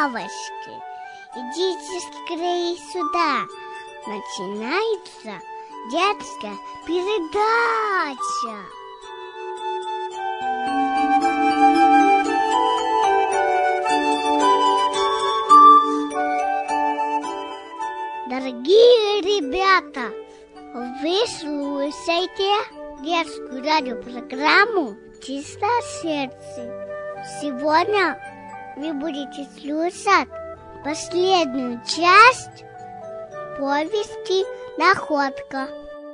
Девочки, идите скорее сюда. Начинается детская передача. Дорогие ребята, вы слушаете детскую радиопрограмму «Чистое сердце». Сегодня вы будете слушать последнюю часть повести «Находка».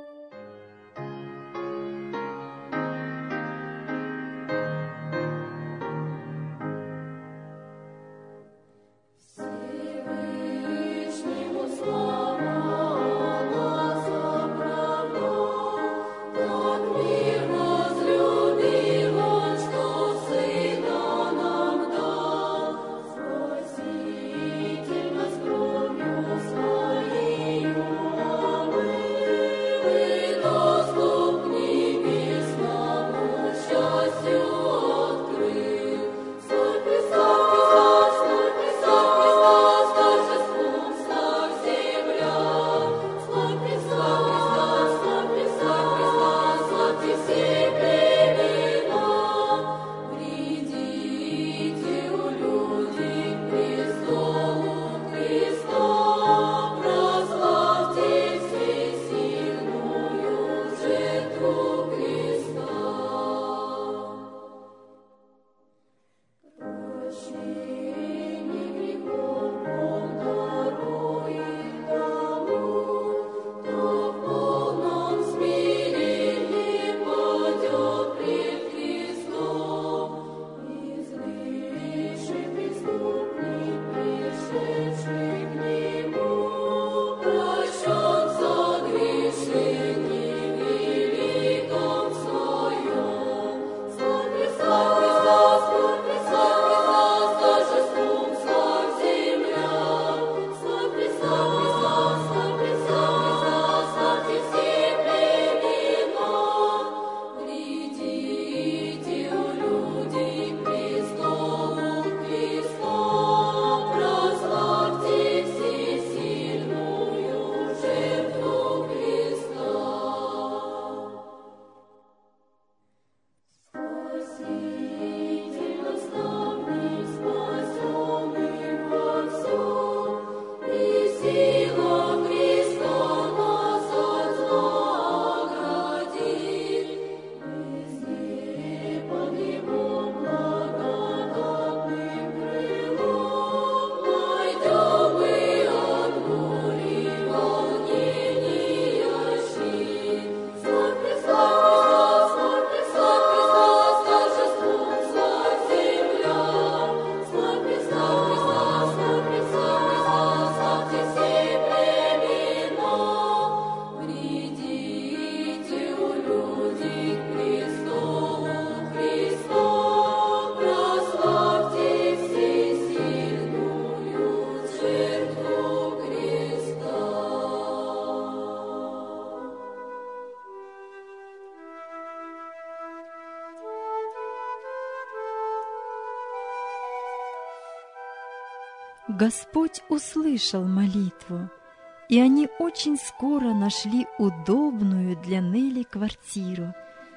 Господь услышал молитву, и они очень скоро нашли удобную для Нелли квартиру,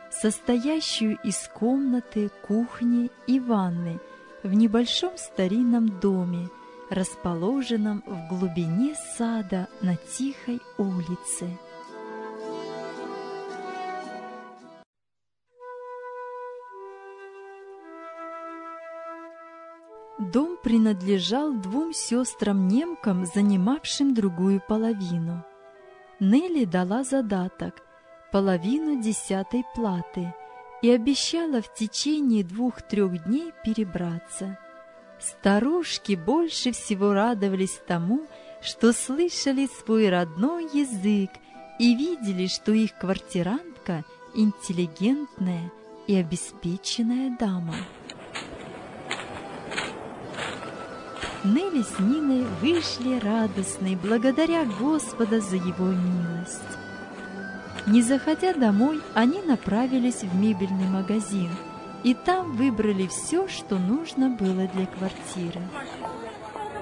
состоящую из комнаты, кухни и ванны в небольшом старинном доме, расположенном в глубине сада на тихой улице. Дом принадлежал двум сестрам-немкам, занимавшим другую половину. Нелли дала задаток – половину 10-й платы и обещала в течение 2-3 дней перебраться. Старушки больше всего радовались тому, что слышали свой родной язык и видели, что их квартирантка – интеллигентная и обеспеченная дама. Нелли с Ниной вышли радостные, благодаря Господа за Его милость. Не заходя домой, они направились в мебельный магазин и там выбрали все, что нужно было для квартиры.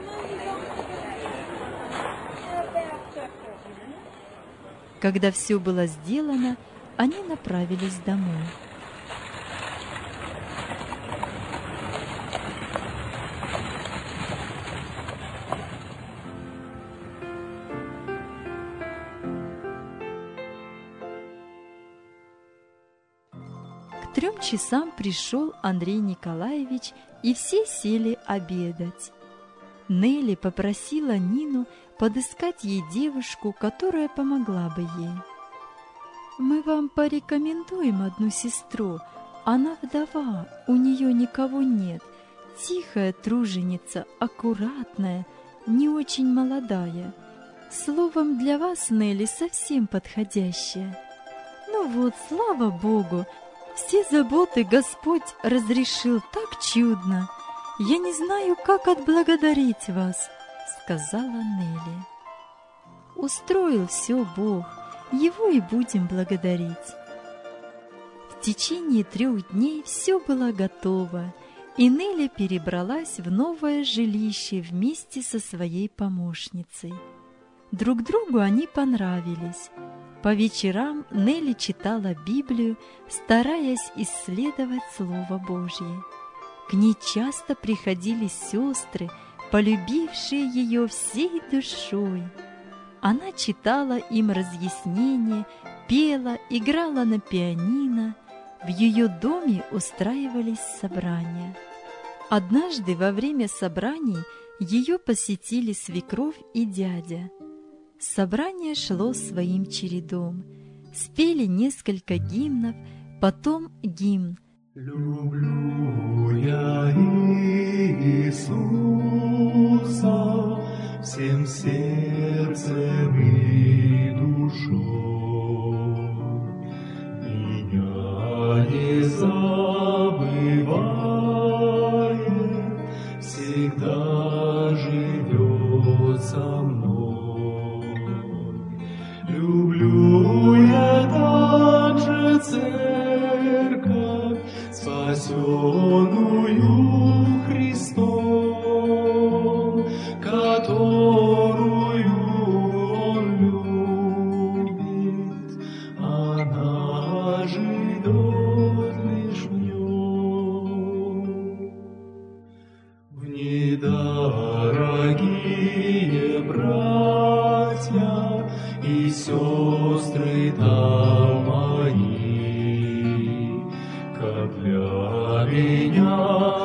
Когда все было сделано, они направились домой. К 3 часам пришел Андрей Николаевич, и все сели обедать. Нелли попросила Нину подыскать ей девушку, которая помогла бы ей. «Мы вам порекомендуем одну сестру. Она вдова, у нее никого нет. Тихая труженица, аккуратная, не очень молодая. Словом, для вас, Нелли, совсем подходящая». Ну вот, слава Богу, все заботы Господь разрешил так чудно. Я не знаю, как отблагодарить вас, сказала Нелли. Устроил все Бог, Его и будем благодарить. В течение 3 дней все было готово, и Нелли перебралась в новое жилище вместе со своей помощницей. Друг другу они понравились. По вечерам Нелли читала Библию, стараясь исследовать Слово Божье. К ней часто приходили сестры, полюбившие ее всей душой. Она читала им разъяснения, пела, играла на пианино. В ее доме устраивались собрания. Однажды во время собраний ее посетили свекровь и дядя. Собрание шло своим чередом. Спели несколько гимнов, потом гимн «Люблю я Иисуса всем сердцем и душой, меня не забывает, всегда живет со мной. Люблю я также церковь, спасенную Христом, которую Он любит, она живет лишь в Нем. В ней, дорогие братья и сестры там мои, как для меня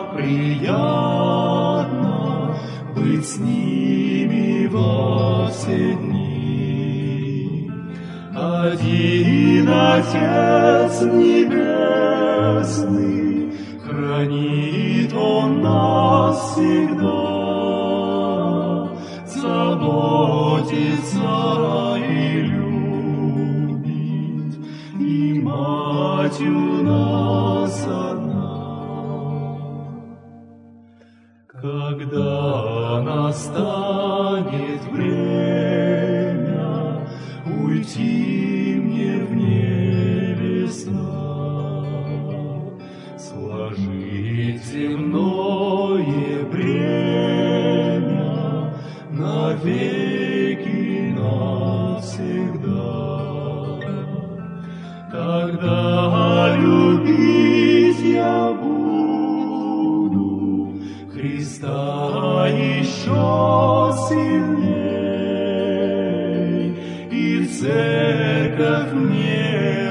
приятно быть с ними во все дни. Один Отец Небесный, хранит Он нас всегда, заботится и любит, и Мать у нас одна. Когда настанет время уйти мне в небеса, сложить земное бремя навеки навсегда, тогда любить я буду Христа еще сильней, и в церковь мне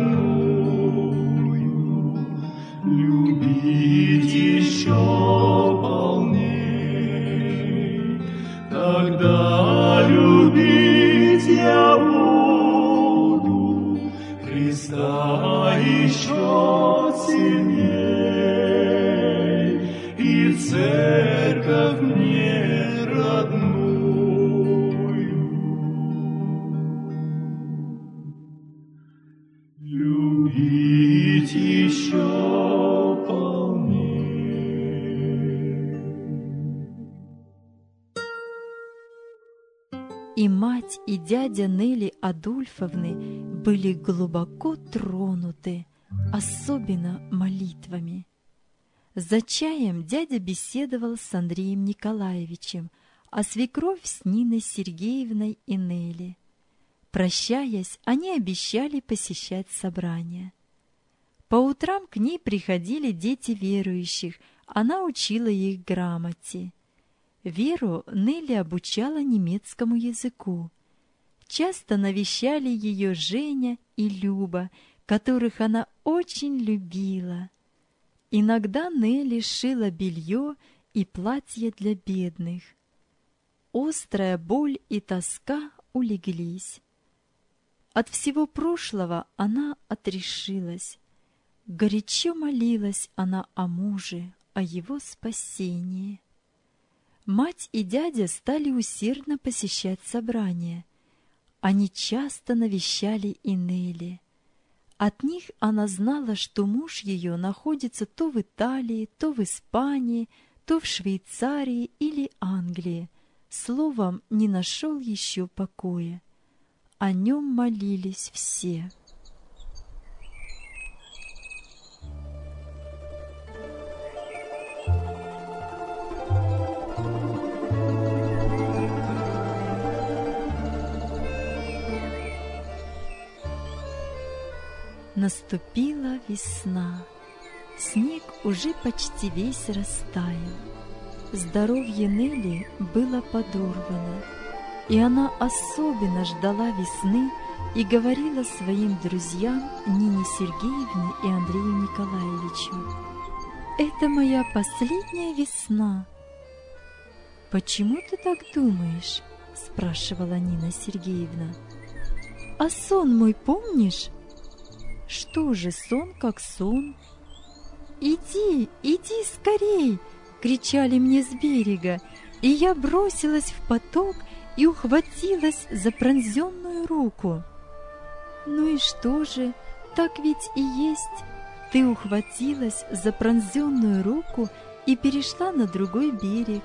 родную любить еще полней, тогда любить я буду Христа еще сильней, и в церковь мне родную любить еще полней. И мать, и дядя Нелли Адольфовны были глубоко тронуты, особенно молитвами. За чаем дядя беседовал с Андреем Николаевичем, а свекровь с Ниной Сергеевной и Нелли. Прощаясь, они обещали посещать собрания. По утрам к ней приходили дети верующих, она учила их грамоте. Веру Нелли обучала немецкому языку. Часто навещали ее Женя и Люба, которых она очень любила. Иногда Нелли шила белье и платья для бедных. Острая боль и тоска улеглись. От всего прошлого она отрешилась. Горячо молилась она о муже, о его спасении. Мать и дядя стали усердно посещать собрания. Они часто навещали и Нелли. От них она знала, что муж ее находится то в Италии, то в Испании, то в Швейцарии или Англии. Словом, не нашел еще покоя. О нем молились все. Наступила весна. Снег уже почти весь растаял. Здоровье Нелли было подорвано, и она особенно ждала весны и говорила своим друзьям Нине Сергеевне и Андрею Николаевичу: «Это моя последняя весна». «Почему ты так думаешь?» — спрашивала Нина Сергеевна. «А сон мой помнишь?» «Что же, сон как сон?» «Иди, иди скорей!» — кричали мне с берега, и я бросилась в поток и ухватилась за пронзенную руку. «Ну и что же, так ведь и есть. Ты ухватилась за пронзенную руку и перешла на другой берег».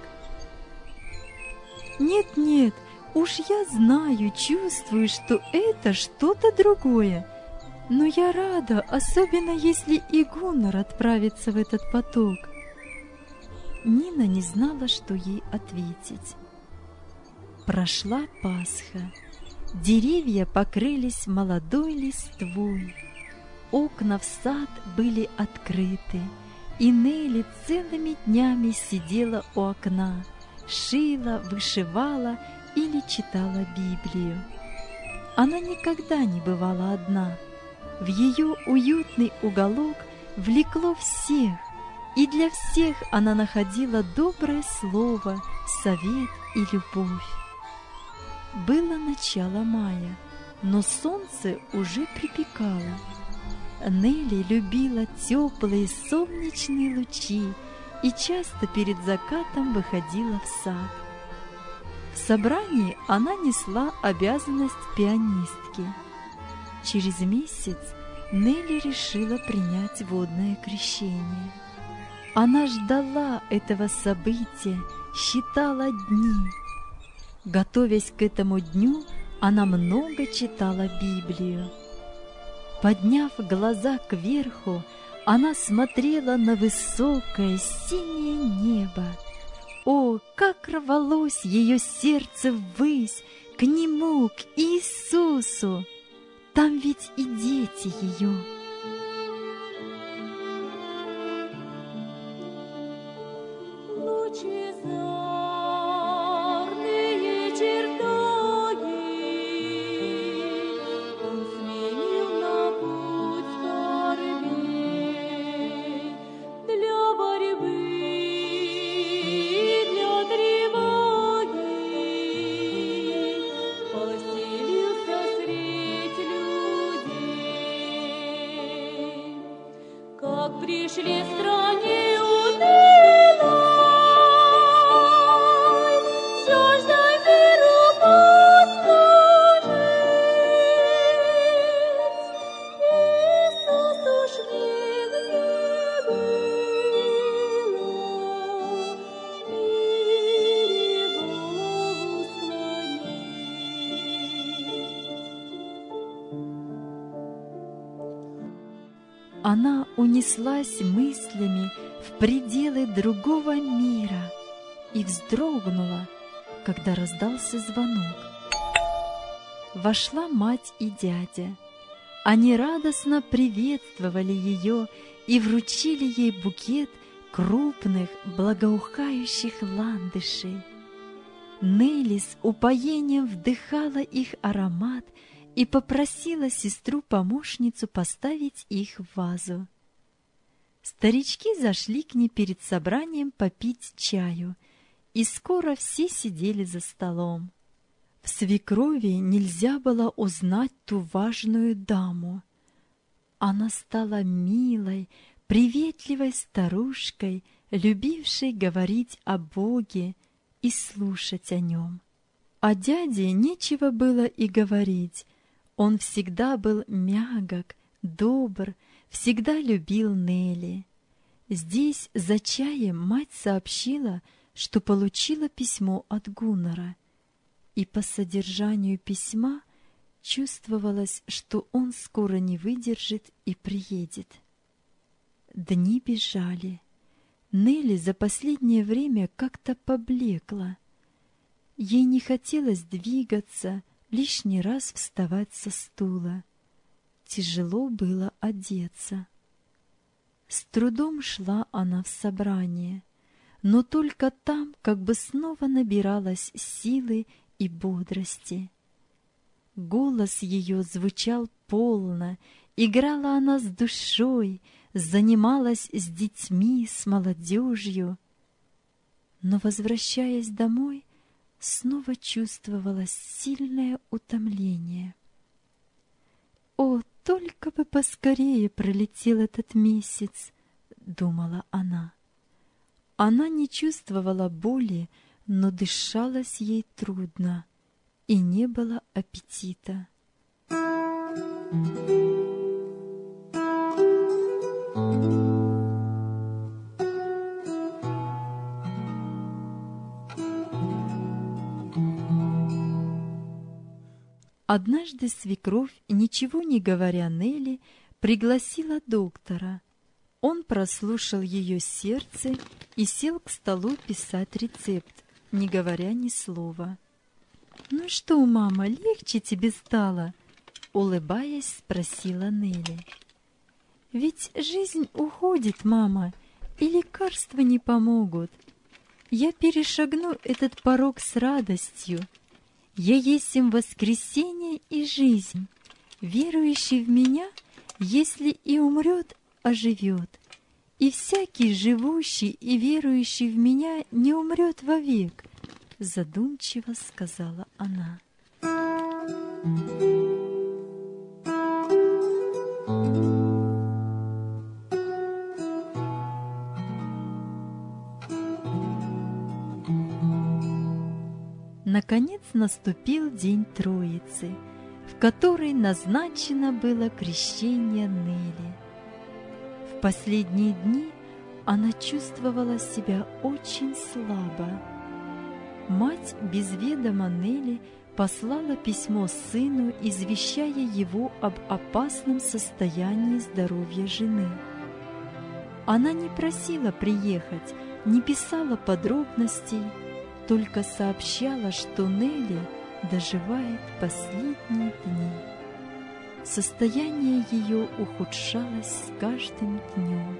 «Нет-нет, уж я знаю, чувствую, что это что-то другое. Но я рада, особенно если и Гуннар отправится в этот поток». Нина не знала, что ей ответить. Прошла Пасха. Деревья покрылись молодой листвой. Окна в сад были открыты, и Нелли целыми днями сидела у окна, шила, вышивала или читала Библию. Она никогда не бывала одна. В ее уютный уголок влекло всех, и для всех она находила доброе слово, совет и любовь. Было начало мая, но солнце уже припекало. Нелли любила теплые солнечные лучи и часто перед закатом выходила в сад. В собрании она несла обязанность пианистки. Через месяц Нелли решила принять водное крещение. Она ждала этого события, считала дни. Готовясь к этому дню, она много читала Библию. Подняв глаза кверху, она смотрела на высокое синее небо. О, как рвалось ее сердце ввысь, к Нему, к Иисусу! Там ведь и дети ее. Пришли в стране унылой, жаждой миру послужить. Иисус уж нигде было, мире голову склонить. Она унеслась мыслями в пределы другого мира и вздрогнула, когда раздался звонок. вошла мать и дядя. Они радостно приветствовали ее и вручили ей букет крупных, благоухающих ландышей. Нелли с упоением вдыхала их аромат и попросила сестру-помощницу поставить их в вазу. Старички зашли к ней перед собранием попить чаю, и скоро все сидели за столом. В свекрови нельзя было узнать ту важную даму. Она стала милой, приветливой старушкой, любившей говорить о Боге и слушать о нем. О дяде нечего было и говорить. Он всегда был мягок, добр, всегда любил Нелли. Здесь за чаем мать сообщила, что получила письмо от Гуннара, и по содержанию письма чувствовалось, что он скоро не выдержит и приедет. Дни бежали. Нелли за последнее время как-то поблекла. Ей не хотелось двигаться, лишний раз вставать со стула. Тяжело было одеться. С трудом шла она в собрание, но только там как бы снова набиралась силы и бодрости. Голос ее звучал полно, играла она с душой, занималась с детьми, с молодежью. Но, возвращаясь домой, снова чувствовалось сильное утомление. «О, только бы поскорее пролетел этот месяц!» — думала она. Она не чувствовала боли, но дышалось ей трудно, и не было аппетита. Однажды свекровь, ничего не говоря Нелли, пригласила доктора. Он прослушал ее сердце и сел к столу писать рецепт, не говоря ни слова. «Ну что, мама, легче тебе стало?» — улыбаясь, спросила Нелли. «Ведь жизнь уходит, мама, и лекарства не помогут. Я перешагну этот порог с радостью. Я есть им воскресение и жизнь. Верующий в меня, если и умрет, оживет. И всякий живущий и верующий в меня не умрет вовек», — задумчиво сказала она. Наконец наступил день Троицы, в который назначено было крещение Нелли. В последние дни она чувствовала себя очень слабо. Мать без ведома Нелли послала письмо сыну, извещая его об опасном состоянии здоровья жены. Она не просила приехать, не писала подробностей, только сообщала, что Нелли доживает последние дни. Состояние ее ухудшалось с каждым днем.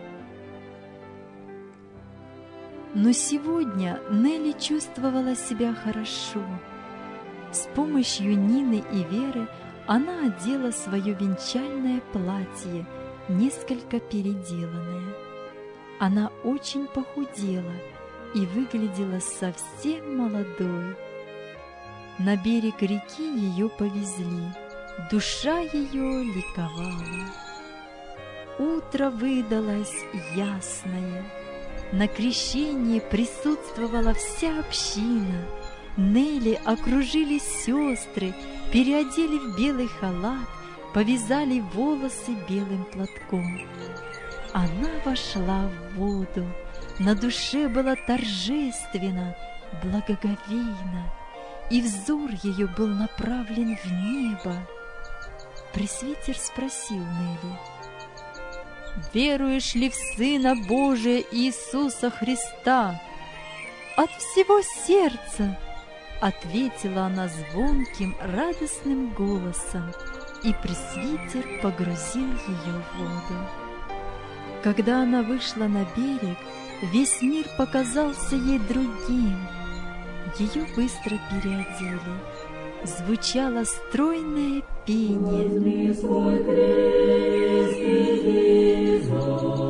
Но сегодня Нелли чувствовала себя хорошо. С помощью Нины и Веры она одела свое венчальное платье, несколько переделанное. Она очень похудела и выглядела совсем молодой. На берег реки ее повезли, душа ее ликовала. Утро выдалось ясное. На крещении присутствовала вся община. Нелли окружили сестры, переодели в белый халат, повязали волосы белым платком. Она вошла в воду. На душе было торжественно, благоговейно, и взор ее был направлен в небо. Пресвитер спросил Нелли: «Веруешь ли в Сына Божия Иисуса Христа?» «От всего сердца», ответила она звонким, радостным голосом, и пресвитер погрузил ее в воду. Когда она вышла на берег, весь мир показался ей другим. Ее быстро переодели. Звучало стройное пение. Возьми свой крест, иди за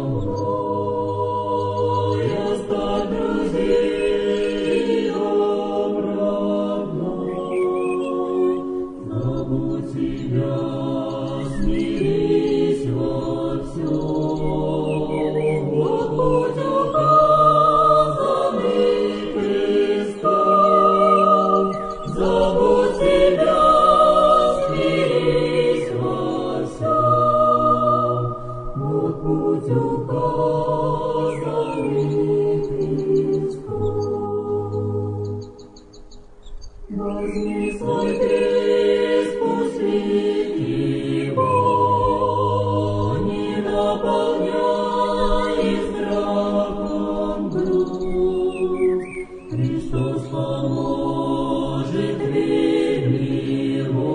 мной, оставь друзей обратно. Забудь себя, смирись во всем. Вот путь указанный Христом. Забудь себя, смирись во всем. Вот путь указанный Христом. Возьми свой крест, пусть его не наполняй страхом грудь. Христос поможет, верь в Него,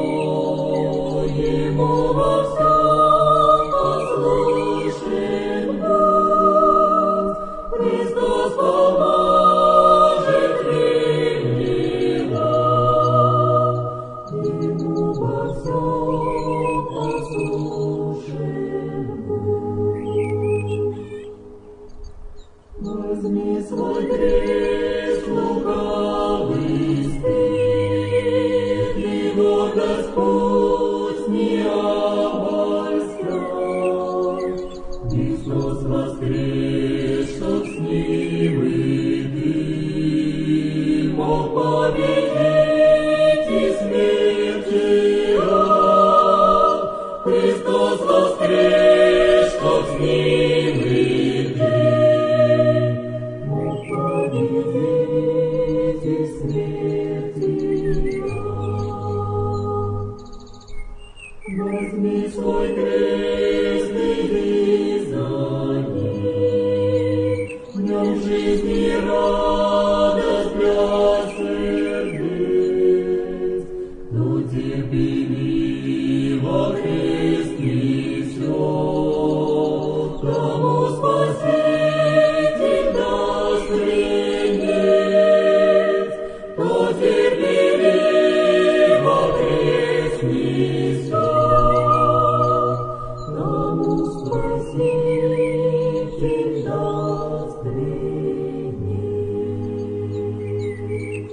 Ему во всем послушен будь. Христос поможет, верь в Него, Ему во всем послушен будь. Возьми свой крест, лукавый стыд, Его Господь не обольстяй. Христос воскрес, чтоб с Ним и ты мог победить и смерть, и ад. Христос воскрес, чтоб с Ним и ты мог победить и смерть, и ад. Возьми свой крест, иди за Ним, в Нем жизнь и радость для сердец. Кто терпеливо крест несет, тому Спаситель даст венец. Кто терпеливо крест несет, тому Спаситель даст венец.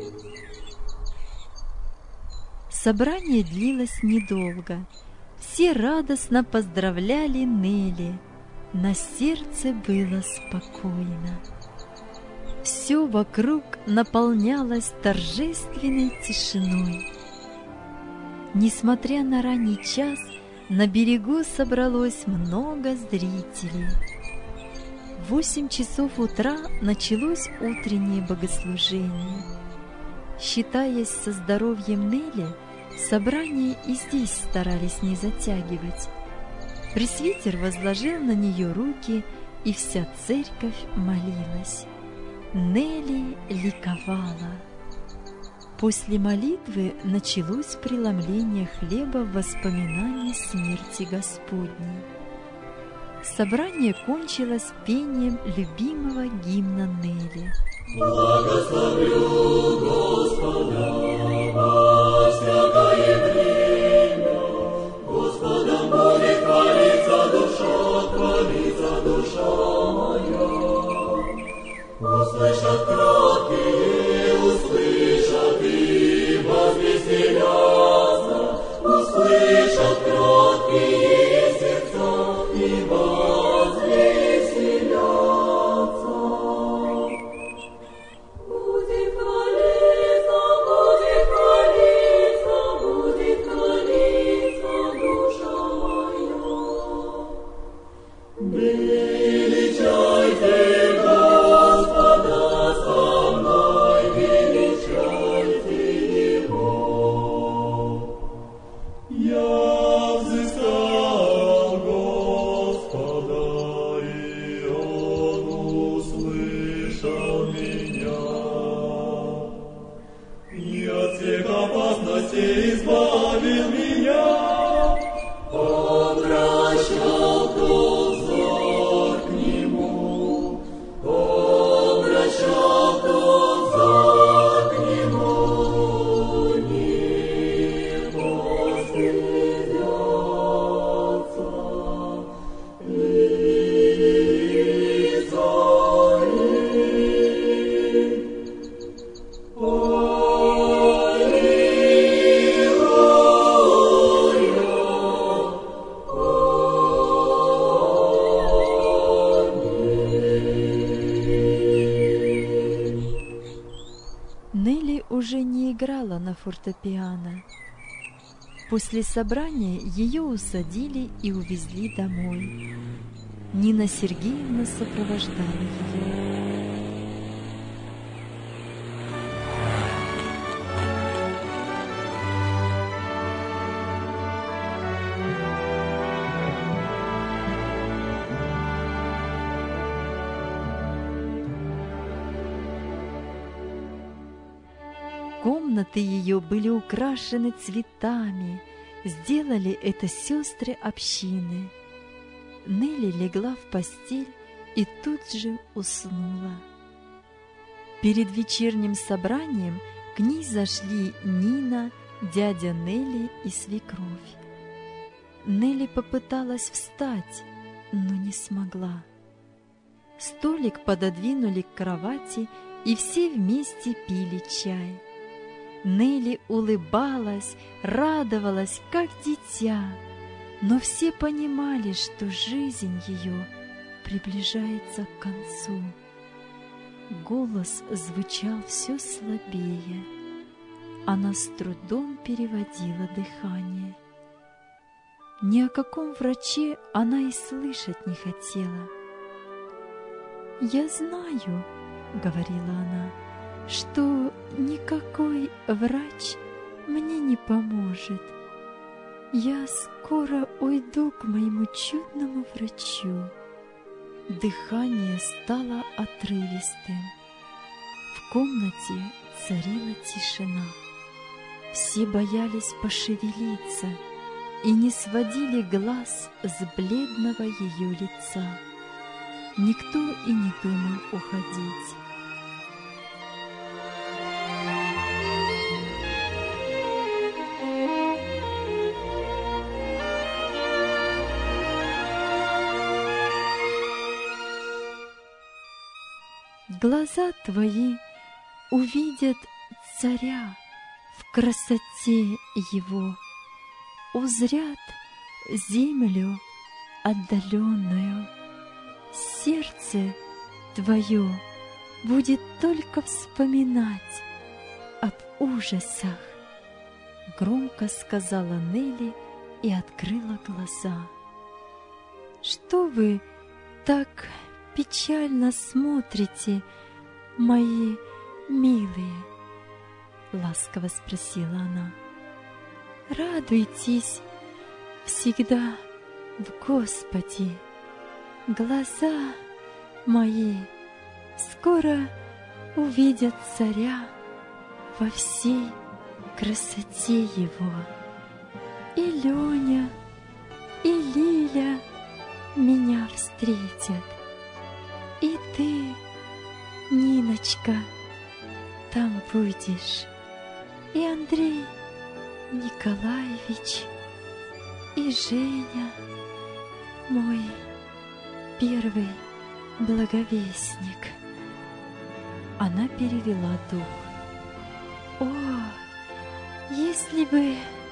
Собрание длилось недолго. Все радостно поздравляли Нелли. На сердце было спокойно. Все вокруг наполнялось торжественной тишиной. Несмотря на ранний час, на берегу собралось много зрителей. В 8 часов утра началось утреннее богослужение. Считаясь со здоровьем Нелли, собрание и здесь старались не затягивать. Пресвитер возложил на нее руки, и вся церковь молилась. Нелли ликовала. После молитвы началось преломление хлеба в воспоминании смерти Господней. Собрание кончилось пением любимого гимна Нелли. Благословлю Господа во всякое время, Господом будет хвалиться душа моя. Услышат кроткие, услышат и возвеселятся, услышат кроткие сердца и возвеселятся. Будет хвалиться, будет фортепиано. После собрания ее усадили и увезли домой. Нина Сергеевна сопровождала ее. Комнаты ее были украшены цветами. Сделали это сестры общины. Нелли легла в постель и тут же уснула. Перед вечерним собранием к ней зашли Нина, дядя Нелли и свекровь. Нелли попыталась встать, но не смогла. Столик пододвинули к кровати, и все вместе пили чай. Нелли улыбалась, радовалась, как дитя, но все понимали, что жизнь ее приближается к концу. Голос звучал все слабее. Она с трудом переводила дыхание. Ни о каком враче она и слышать не хотела. «Я знаю, — говорила она, — что никакой врач мне не поможет. Я скоро уйду к моему чудному врачу». Дыхание стало отрывистым. В комнате царила тишина. Все боялись пошевелиться и не сводили глаз с бледного ее лица. Никто и не думал уходить. Глаза твои увидят царя в красоте его, узрят землю отдаленную. Сердце твое будет только вспоминать об ужасах, — громко сказала Нелли и открыла глаза. «Что вы так печально смотрите, мои милые?» — ласково спросила она. «Радуйтесь всегда в Господе. Глаза мои скоро увидят царя во всей красоте его. И Леня, и Лиля меня встретят. И ты, Ниночка, там будешь, и Андрей Николаевич, и Женя, мой первый благовестник». Она перевела дух. «О, если бы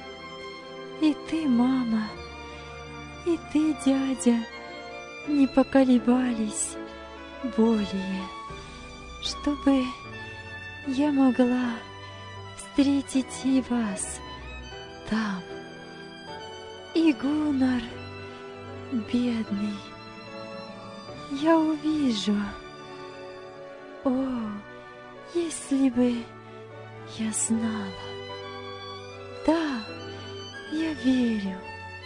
и ты, мама, и ты, дядя, не поколебались более, чтобы я могла встретить и вас там, и Гуннар бедный, я увижу. О, если бы я знала! Да, я верю.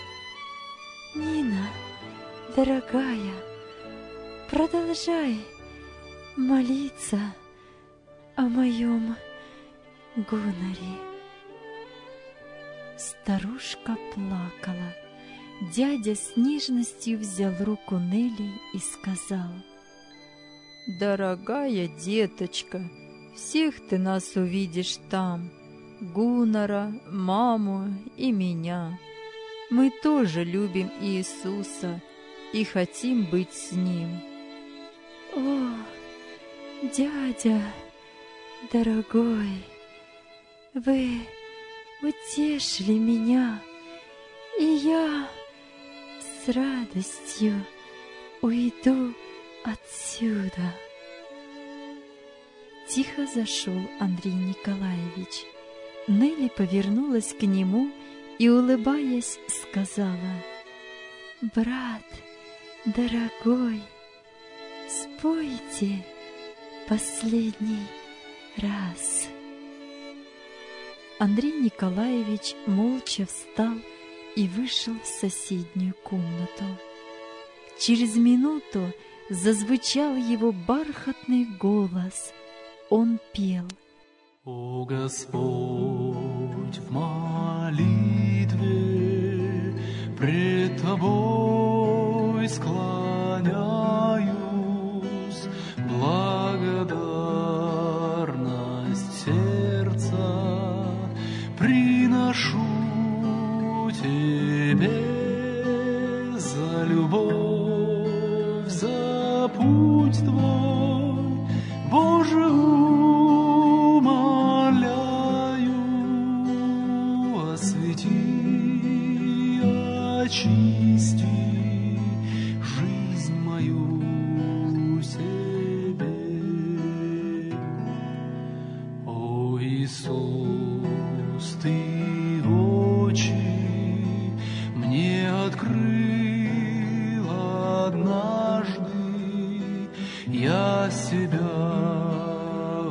Нина, дорогая, продолжай молиться о моем Гуннаре». Старушка плакала. Дядя с нежностью взял руку Нелли и сказал: «Дорогая деточка, всех ты нас увидишь там, Гуннара, маму и меня. Мы тоже любим Иисуса и хотим быть с Ним». «О, дядя дорогой, вы утешили меня, и я с радостью уйду отсюда». Тихо зашел Андрей Николаевич. Нелли повернулась к нему и, улыбаясь, сказала: «Брат, дорогой, спойте последний раз». Андрей Николаевич молча встал и вышел в соседнюю комнату. Через минуту зазвучал его бархатный голос. Он пел: О Господь, в молитве пред Тобой склоняюсь, благодарность сердца приношу Тебе за любовь, за путь Твой, Боже, умоляю, освети, очисти жизнь мою себе. О Иисус, Ты очи мне открыл однажды, я себя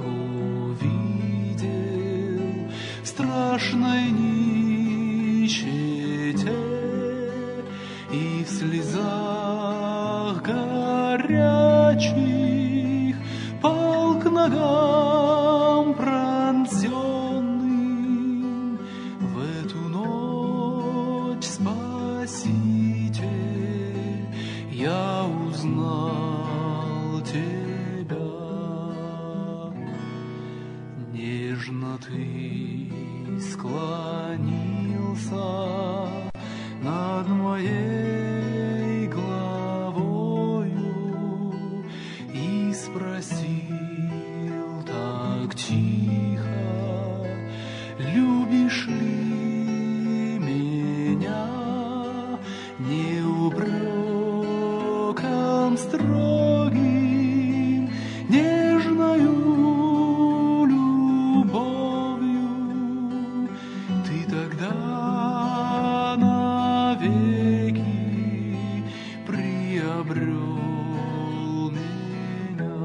увидел в страшной нищете и в слезах горячих пал к ногам пронзенным. В эту ночь, Спаситель, я узнал Тебя. Нежно Ты склонился над моей головою и спросил так тихо: любишь ли меня? Не упреком строгим, нежною любовью Ты тогда навеки приобрел меня.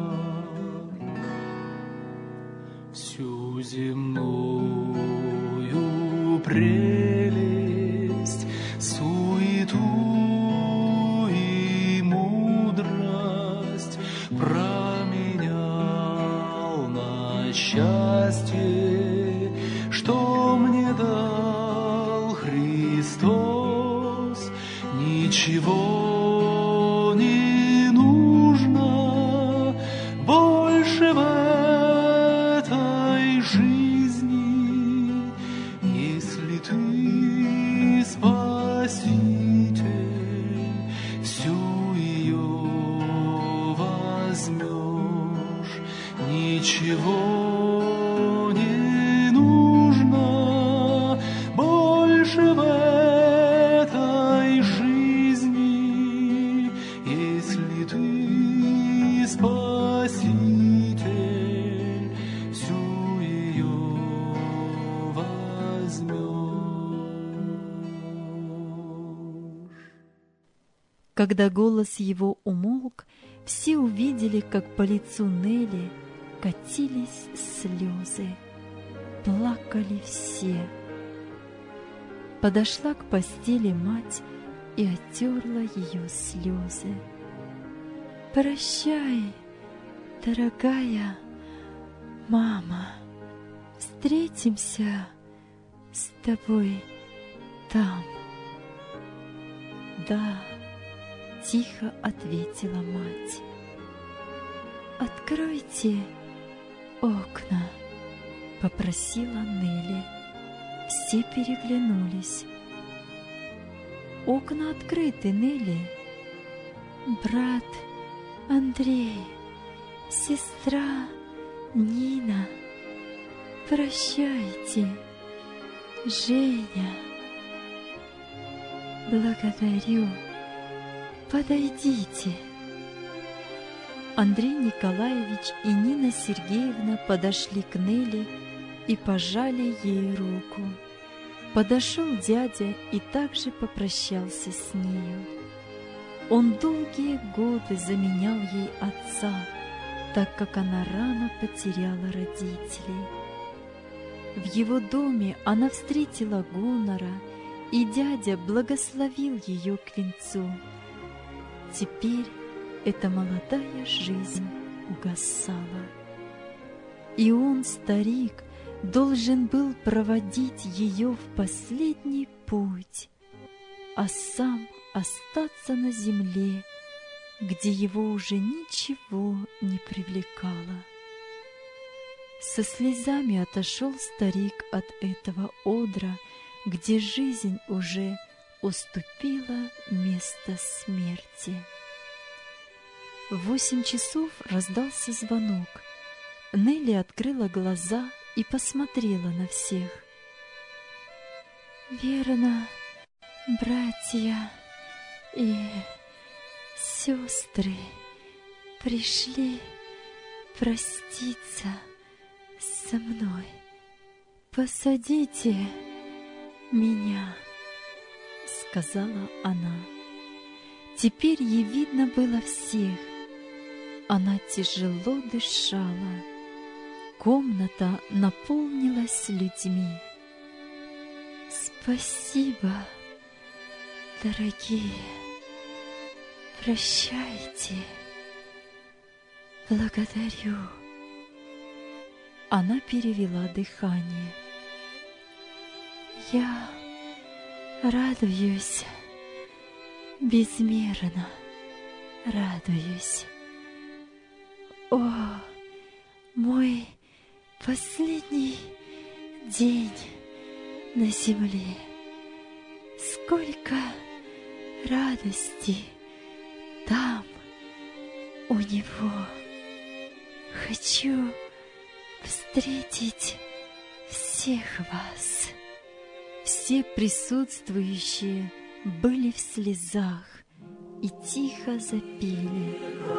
Всю земную прелесть, суету и мудрость променял на счастье, что мне дал Христос. Ничего не нужно больше в этой жизни, если Ты, Спаситель, всю ее возьмешь. Ничего не нужно больше в этой жизни, если Ты, Спаситель, всю ее возьмешь. Когда голос его умолк, все увидели, как по лицу Нелли катились слезы. Плакали все. Подошла к постели мать и оттерла ее слезы. «Прощай, дорогая мама, встретимся с тобой там». «Да», — тихо ответила мать. «Откройте окна», — попросила Нелли. Все переглянулись. «Окна открыты, Нелли. Брат Андрей, сестра Нина, прощайте, Женя». «Благодарю. Подойдите». Андрей Николаевич и Нина Сергеевна подошли к Нелли и пожали ей руку. Подошел дядя и также попрощался с нею. Он долгие годы заменял ей отца, так как она рано потеряла родителей. В его доме она встретила Гуннара, и дядя благословил ее к венцу. Теперь эта молодая жизнь угасала. И он, старик, должен был проводить ее в последний путь, а сам остаться на земле, где его уже ничего не привлекало. Со слезами отошел старик от этого одра, где жизнь уже уступила место смерти. В 8 часов раздался звонок. Нелли открыла глаза и посмотрела на всех. «Верно, братья и сестры пришли проститься со мной. Посадите меня», — сказала она. Теперь ей видно было всех. Она тяжело дышала. Комната наполнилась людьми. «Спасибо, дорогие. Прощайте. Благодарю». Она перевела дыхание. «Я радуюсь, безмерно радуюсь. О, мой последний день на земле! Сколько радости там у него! Хочу встретить всех вас». Все присутствующие были в слезах и тихо запели.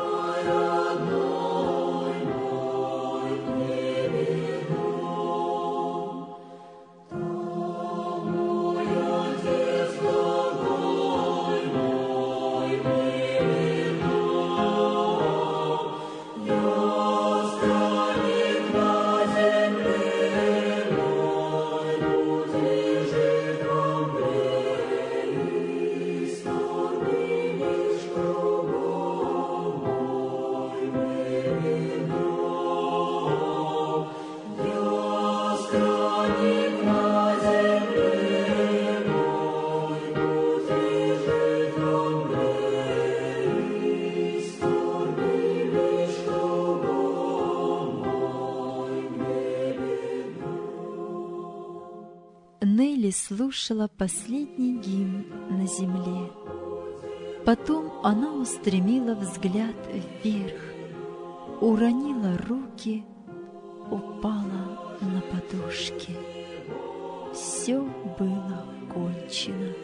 Нелли слушала последний гимн на земле. Потом она устремила взгляд вверх, уронила руки, упала на подушки. Все было кончено.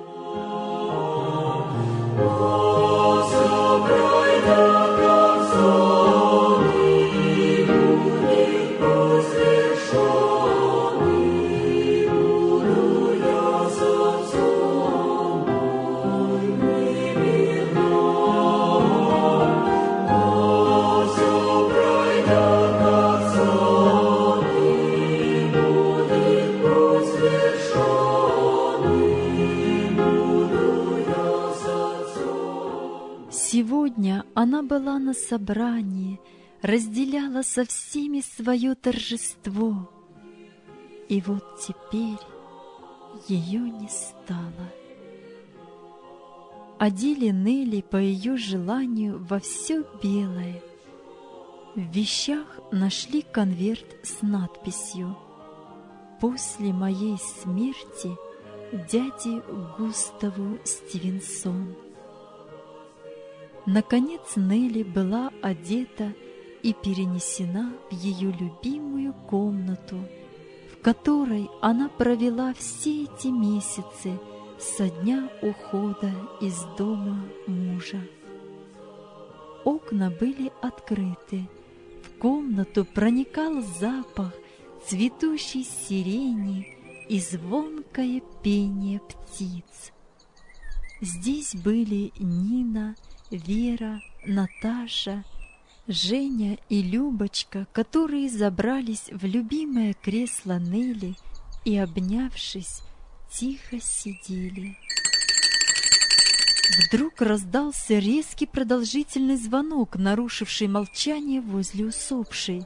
Сегодня она была на собрании, разделяла со всеми свое торжество. И вот теперь ее не стало. Одели Нелли по ее желанию во все белое. В вещах нашли конверт с надписью «После моей смерти дяде Густаву Стивенсон». Наконец Нелли была одета и перенесена в ее любимую комнату, в которой она провела все эти месяцы со дня ухода из дома мужа. Окна были открыты, в комнату проникал запах цветущей сирени и звонкое пение птиц. Здесь были Нина, Вера, Наташа, Женя и Любочка, которые забрались в любимое кресло Нелли и, обнявшись, тихо сидели. Вдруг раздался резкий продолжительный звонок, нарушивший молчание возле усопшей.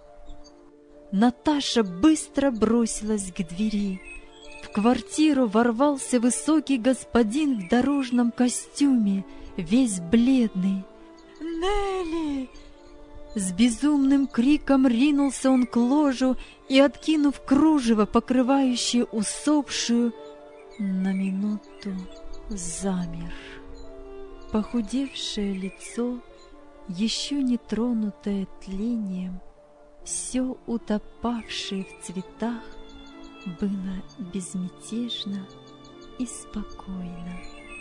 Наташа быстро бросилась к двери. В квартиру ворвался высокий господин в дорожном костюме, весь бледный. «Нелли!» С безумным криком ринулся он к ложу и, откинув кружево, покрывающее усопшую, на минуту замер. Похудевшее лицо, еще не тронутое тлением, все утопавшее в цветах, было безмятежно и спокойно.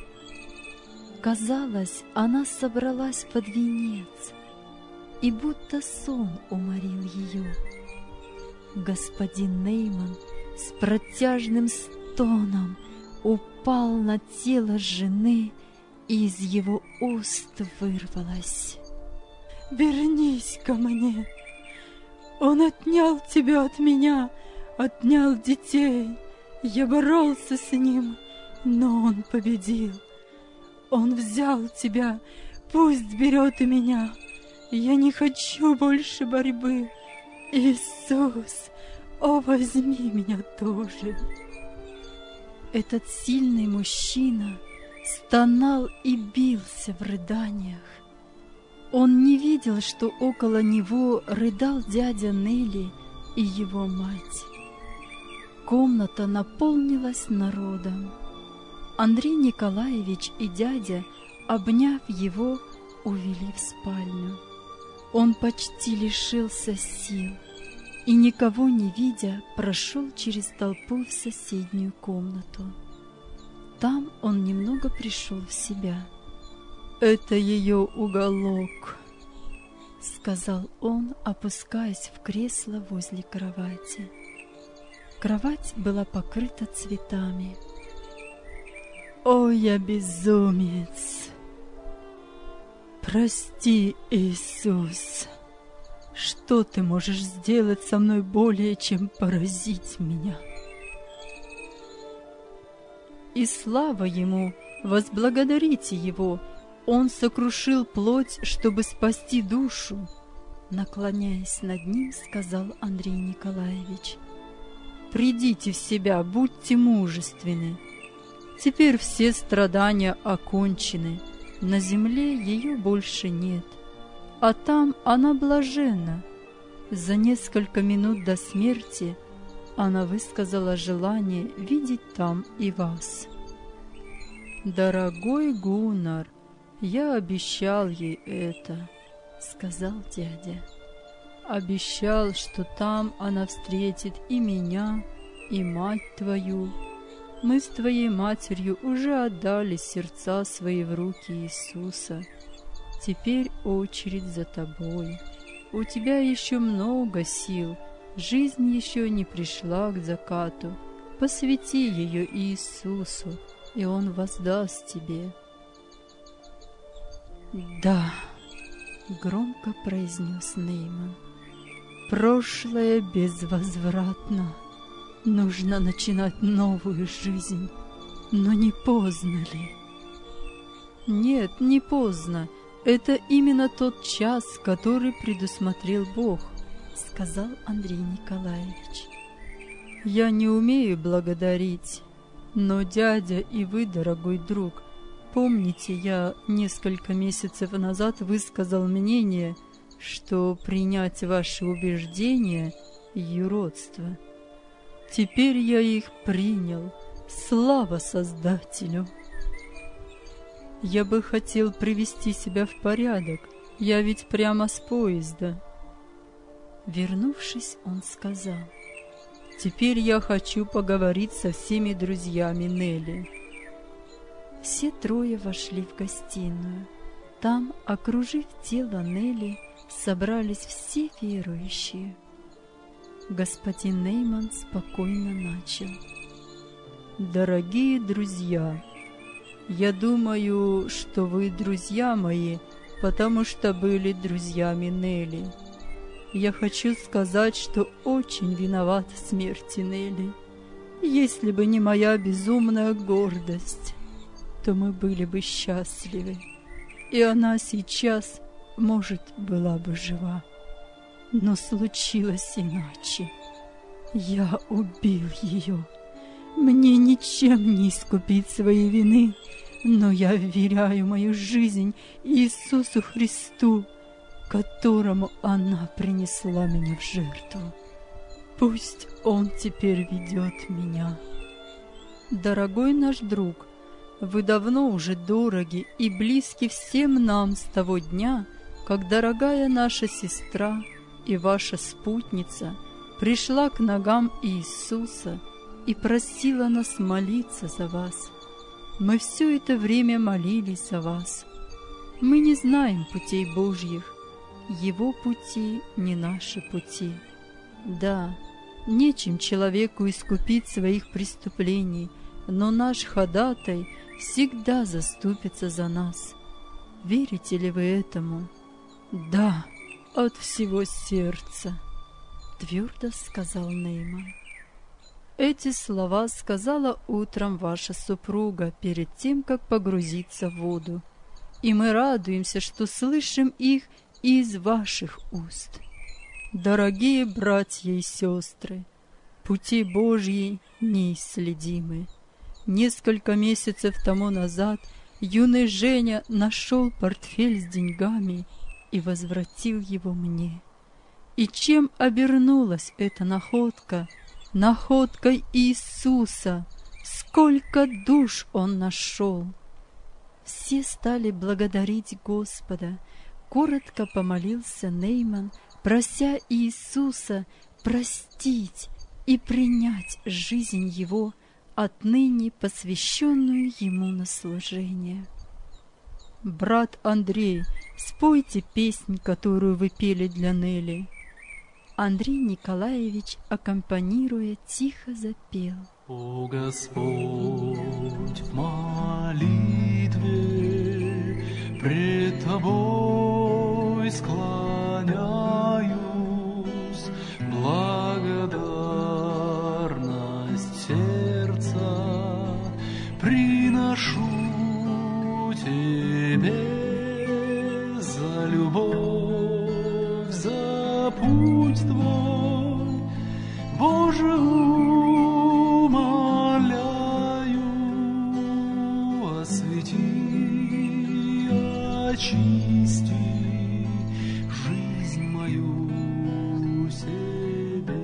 Казалось, она собралась под венец, и будто сон уморил ее. Господин Нейман с протяжным стоном упал на тело жены, и из его уст вырвалось: «Вернись ко мне! Он отнял тебя от меня, отнял детей. Я боролся с ним, но он победил. Он взял тебя, пусть берет и меня. Я не хочу больше борьбы. Иисус, о, возьми меня тоже!» Этот сильный мужчина стонал и бился в рыданиях. Он не видел, что около него рыдал дядя Нелли и его мать. Комната наполнилась народом. Андрей Николаевич и дядя, обняв его, увели в спальню. Он почти лишился сил и, никого не видя, прошел через толпу в соседнюю комнату. Там он немного пришел в себя. «Это ее уголок», — сказал он, опускаясь в кресло возле кровати. Кровать была покрыта цветами. «О, я безумец! Прости, Иисус! Что ты можешь сделать со мной более, чем поразить меня?» И слава ему, возблагодарите его, он сокрушил плоть, чтобы спасти душу. Наклоняясь над ним, сказал Андрей Николаевич: «Придите в себя, будьте мужественны. Теперь все страдания окончены, на земле ее больше нет, а там она блаженна. За несколько минут до смерти она высказала желание видеть там и вас». «Дорогой Гуннар, я обещал ей это», — сказал дядя. «Обещал, что там она встретит и меня, и мать твою. Мы с твоей матерью уже отдали сердца свои в руки Иисуса. Теперь очередь за тобой. У тебя еще много сил, жизнь еще не пришла к закату. Посвяти ее Иисусу, и Он воздаст тебе». «Да», — громко произнес Нейман, — «прошлое безвозвратно. Нужно начинать новую жизнь, но не поздно ли?» «Нет, не поздно. Это именно тот час, который предусмотрел Бог», — сказал Андрей Николаевич. «Я не умею благодарить, но дядя и вы, дорогой друг, помните, я несколько месяцев назад высказал мнение, что принять ваши убеждения — юродство. Теперь я их принял. Слава Создателю! Я бы хотел привести себя в порядок. Я ведь прямо с поезда». Вернувшись, он сказал: «Теперь я хочу поговорить со всеми друзьями Нелли». Все трое вошли в гостиную. Там, окружив тело Нелли, собрались все верующие. Господин Нейман спокойно начал. Дорогие друзья, я думаю, что вы друзья мои, потому что были друзьями Нелли. Я хочу сказать, что очень виноват в смерти Нелли. Если бы не моя безумная гордость, то мы были бы счастливы, и она сейчас, может, была бы жива. Но случилось иначе. Я убил ее. Мне ничем не искупить своей вины, но я вверяю мою жизнь Иисусу Христу, которому она принесла меня в жертву. Пусть Он теперь ведет меня. Дорогой наш друг, вы давно уже дороги и близки всем нам с того дня, как дорогая наша сестра и ваша спутница пришла к ногам Иисуса и просила нас молиться за вас. Мы все это время молились за вас. Мы не знаем путей Божьих, Его пути не наши пути. Да, нечем человеку искупить своих преступлений, но наш ходатай всегда заступится за нас. Верите ли вы этому? Да, от всего сердца, твердо сказал Нейман. Эти слова сказала утром ваша супруга перед тем, как погрузиться в воду, и мы радуемся, что слышим их из ваших уст. Дорогие братья и сестры, пути Божьи неисследимы. Несколько месяцев тому назад юный Женя нашел портфель с деньгами и возвратил его мне. И чем обернулась эта находка? Находкой Иисуса! Сколько душ Он нашел! Все стали благодарить Господа. Коротко помолился Нейман, прося Иисуса простить и принять жизнь его, отныне посвященную Ему на служение. Брат Андрей, спойте песнь, которую вы пели для Нелли. Андрей Николаевич, аккомпанируя, тихо запел. О Господь, в молитве пред Тобой склоняюсь, благодарность сердца приношу Тебе за любовь, за путь Твой, Боже, умоляю, освети, очисти жизнь мою себе.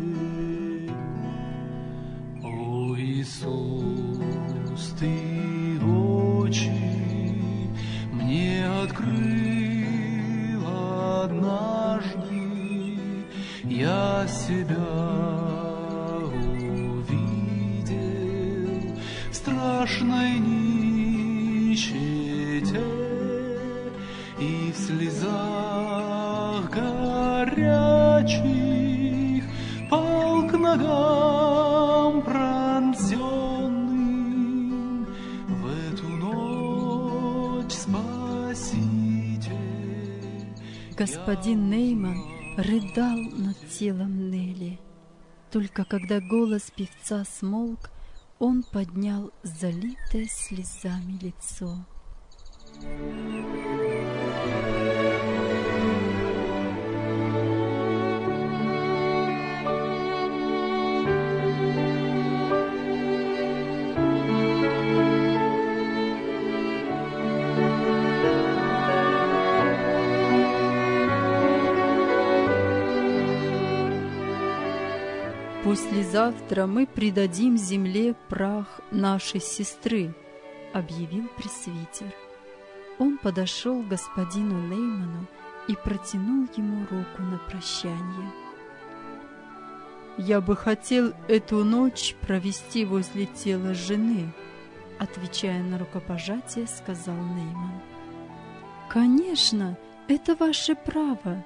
О Иисус, Ты очи мне открыл однажды, я себя увидел в страшной нищете и в слезах горячих пал к ногам пронзенным в эту ночь Спаситель. Господин Нейман рыдал над телом Нелли. Только когда голос певца смолк, он поднял залитое слезами лицо. «Послезавтра мы предадим земле прах нашей сестры», — объявил пресвитер. Он подошел к господину Нейману и протянул ему руку на прощание. «Я бы хотел эту ночь провести возле тела жены», — отвечая на рукопожатие, сказал Нейман. «Конечно, это ваше право»,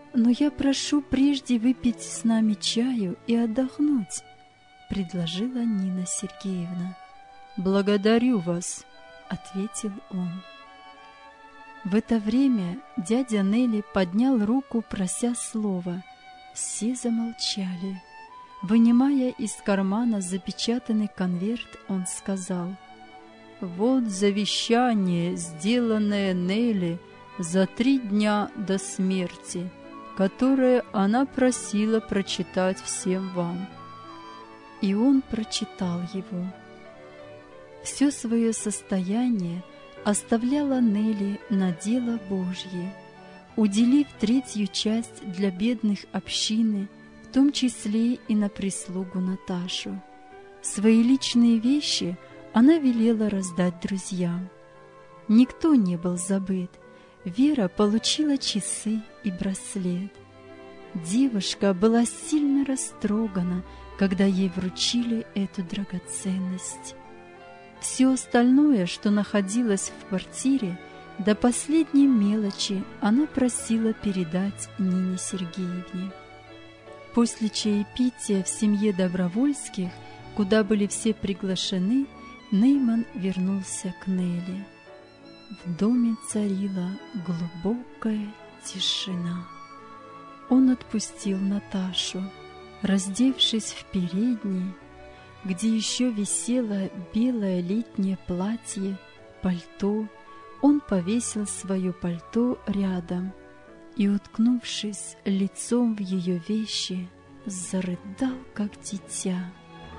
«Но я прошу прежде выпить с нами чаю и отдохнуть», — предложила Нина Сергеевна. «Благодарю вас», — ответил он. В это время дядя Нели поднял руку, прося слова. Все замолчали. Вынимая из кармана запечатанный конверт, он сказал: «Вот завещание, сделанное Нели за 3 дня до смерти, которое она просила прочитать всем вам». И он прочитал его. Все свое состояние оставляла Нели на дело Божье, уделив 3-ю часть для бедных общины, в том числе и на прислугу Наташу. Свои личные вещи она велела раздать друзьям. Никто не был забыт. Вера получила часы и браслет. Девушка была сильно растрогана, когда ей вручили эту драгоценность. Все остальное, что находилось в квартире, до последней мелочи она просила передать Нине Сергеевне. После чаепития в семье Добровольских, куда были все приглашены, Нейман вернулся к Нелли. В доме царила глубокая тишина. Он отпустил Наташу. Раздевшись в передней, где еще висело белое летнее платье, пальто, он повесил свое пальто рядом и, уткнувшись лицом в ее вещи, зарыдал, как дитя.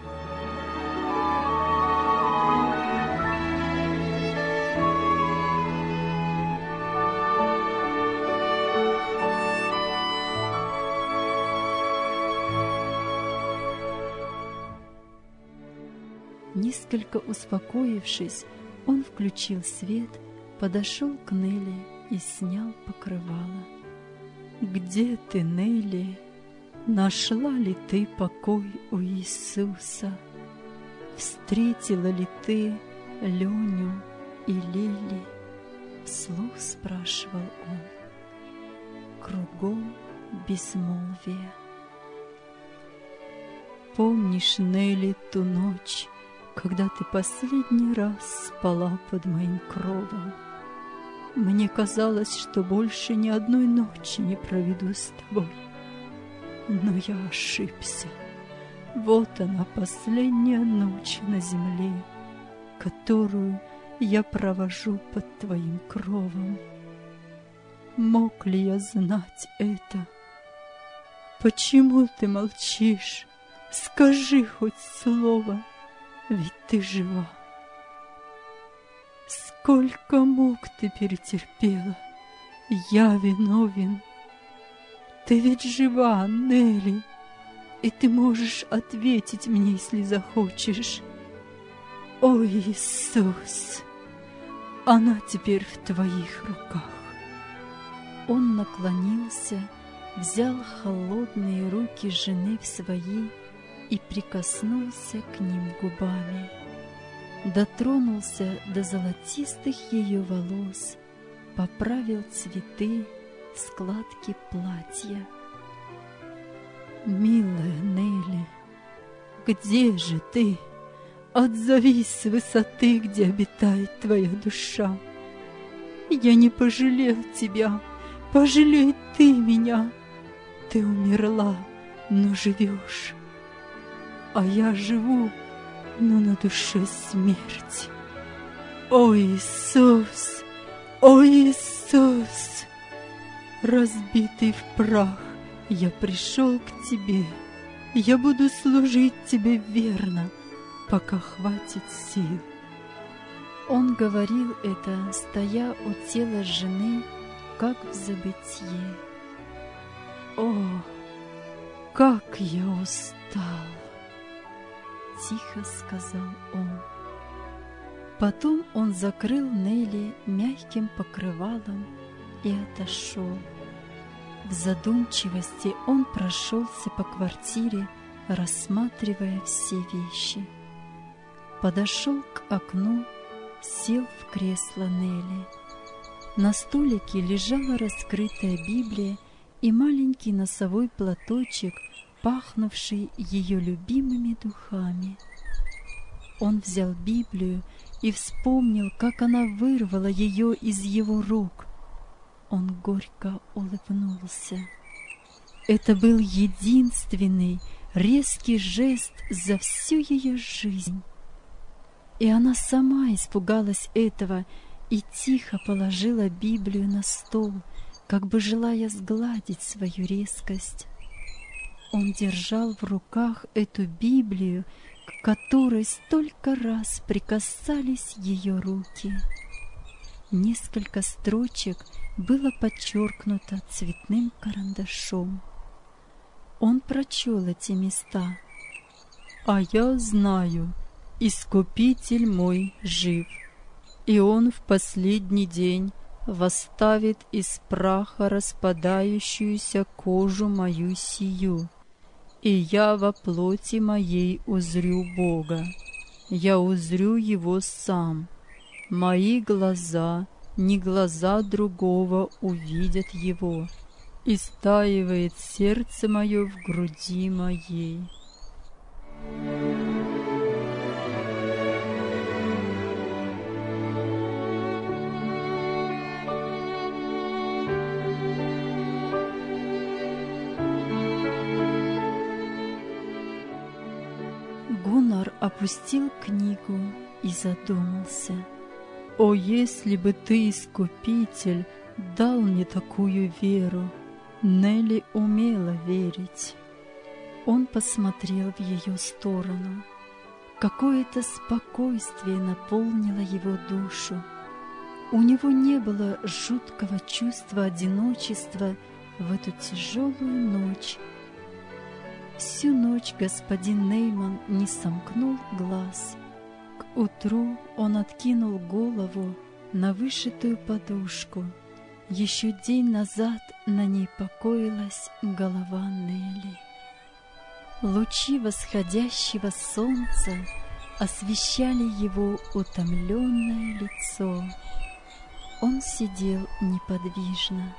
Несколько успокоившись, он включил свет, подошел к Нелли и снял покрывало. «Где ты, Нелли? Нашла ли ты покой у Иисуса? Встретила ли ты Леню и Лили?» Вслух спрашивал он. Кругом безмолвие. «Помнишь, Нелли, ту ночь, когда ты последний раз спала под моим кровом? Мне казалось, что больше ни одной ночи не проведу с тобой. Но я ошибся. Вот она, последняя ночь на земле, которую я провожу под твоим кровом. Мог ли я знать это? Почему ты молчишь? Скажи хоть слово, ведь ты жива. Сколько мук ты перетерпела, я виновен. Ты ведь жива, Нелли, и ты можешь ответить мне, если захочешь. О, Иисус, она теперь в твоих руках. Он наклонился, взял холодные руки жены в свои и прикоснулся к ним губами. Дотронулся до золотистых ее волос, поправил цветы, складки платья. «Милая Нелли, где же ты? Отзовись с высоты, где обитает твоя душа. Я не пожалел тебя, пожалей ты меня. Ты умерла, но живешь, а я живу, но на душе смерть. О, Иисус! О, Иисус! Разбитый в прах, я пришел к тебе. Я буду служить тебе верно, пока хватит сил». Он говорил это, стоя у тела жены, как в забытье. «О, как я устал!» — тихо сказал он. Потом он закрыл Нелли мягким покрывалом и отошел. В задумчивости он прошелся по квартире, рассматривая все вещи. Подошел к окну, сел в кресло Нелли. На столике лежала раскрытая Библия и маленький носовой платочек, пахнувший ее любимыми духами. Он взял Библию и вспомнил, как она вырвала ее из его рук. Он горько улыбнулся. Это был единственный резкий жест за всю ее жизнь. И она сама испугалась этого и тихо положила Библию на стол, как бы желая сгладить свою резкость. Он держал в руках эту Библию, к которой столько раз прикасались ее руки. Несколько строчек было подчеркнуто цветным карандашом. Он прочел эти места. «А я знаю, Искупитель мой жив, и Он в последний день восставит из праха распадающуюся кожу мою сию, и я во плоти моей узрю Бога, я узрю Его сам, мои глаза, не глаза другого, увидят Его, и стаивает сердце мое в груди моей». Гуннар опустил книгу и задумался. «О, если бы ты, Искупитель, дал мне такую веру! Нелли умела верить». Он посмотрел в ее сторону. Какое-то спокойствие наполнило его душу. У него не было жуткого чувства одиночества в эту тяжелую ночь. Всю ночь господин Нейман не сомкнул глаз. К утру он откинул голову на вышитую подушку. Еще день назад на ней покоилась голова Нелли. Лучи восходящего солнца освещали его утомленное лицо. Он сидел неподвижно.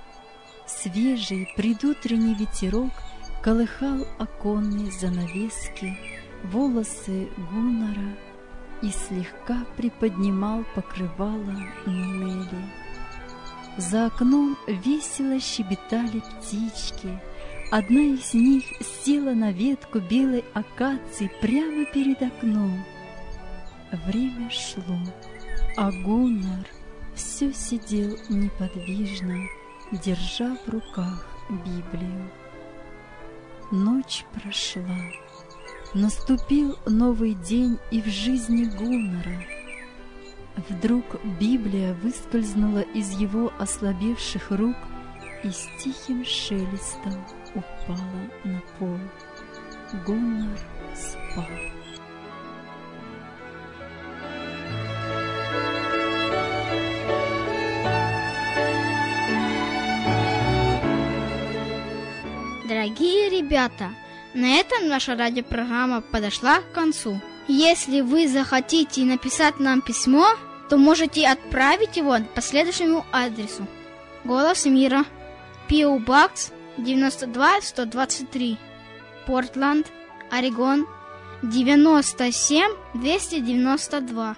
Свежий предутренний ветерок колыхал оконные занавески, волосы Гуннара и слегка приподнимал покрывало на Нелли. За окном весело щебетали птички. Одна из них села на ветку белой акации прямо перед окном. Время шло, а Гуннар все сидел неподвижно, держа в руках Библию. Ночь прошла. Наступил новый день и в жизни Гуннара. Вдруг Библия выскользнула из его ослабевших рук и с тихим шелестом упала на пол. Гуннар спал. Дорогие ребята, на этом наша радиопрограмма подошла к концу. Если вы захотите написать нам письмо, то можете отправить его по следующему адресу. Голос мира, P.O. Box 92123, Портленд, Орегон 97292.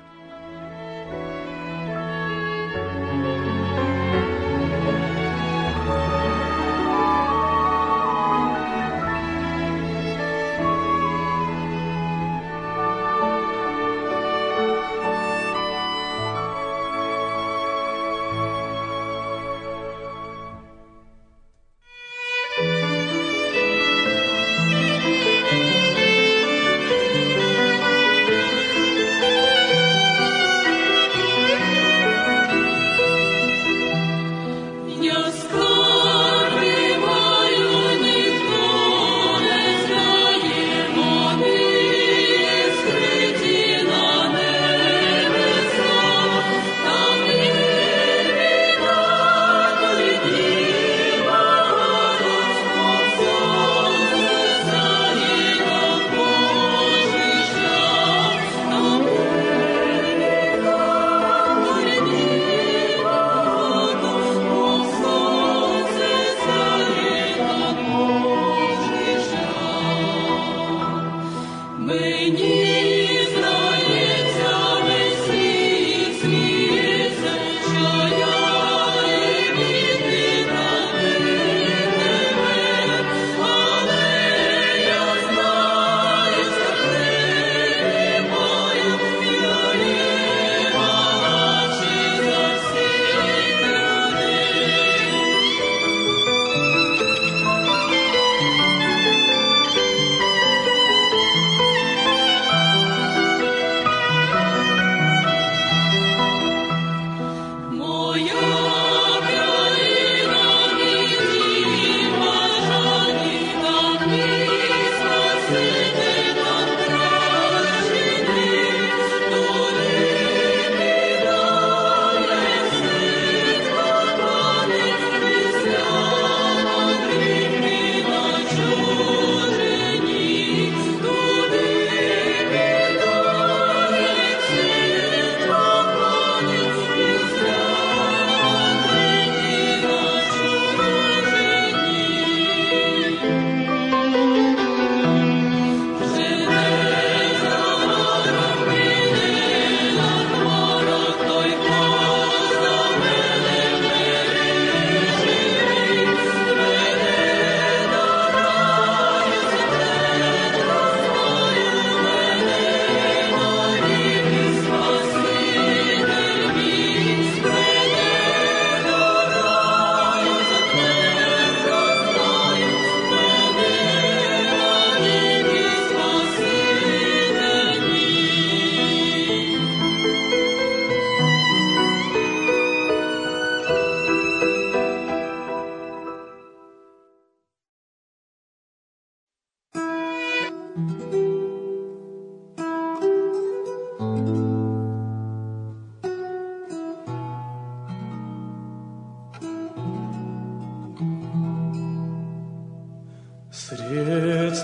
Средь